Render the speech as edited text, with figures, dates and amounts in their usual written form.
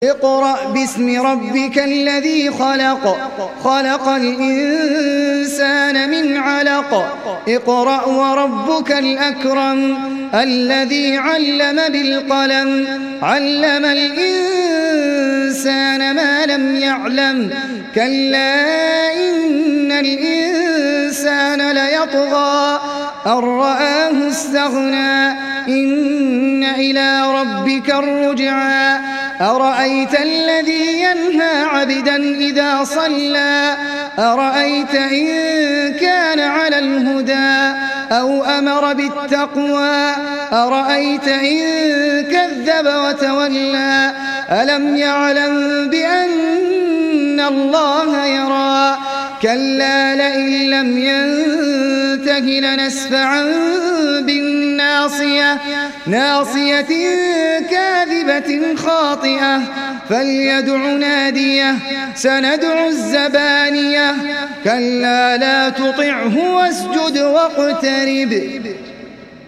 اقرأ باسم ربك الذي خلق خلق الإنسان من علق اقرأ وربك الأكرم الذي علم بالقلم علم الإنسان ما لم يعلم كلا إن الإنسان ليطغى أن رآه استغنى إن إلى ربك الرجعى أرأيت الذي ينهى عبدا إذا صلى أرأيت إن كان على الهدى أو أمر بالتقوى أرأيت إن كذب وتولى ألم يعلم بأن الله يرى كلا لئن لم ينته لنسفعا بالناصية ناصية كاذبة خاطئة فليدع ناديه سندع الزبانية كلا لا تطعه واسجد واقترب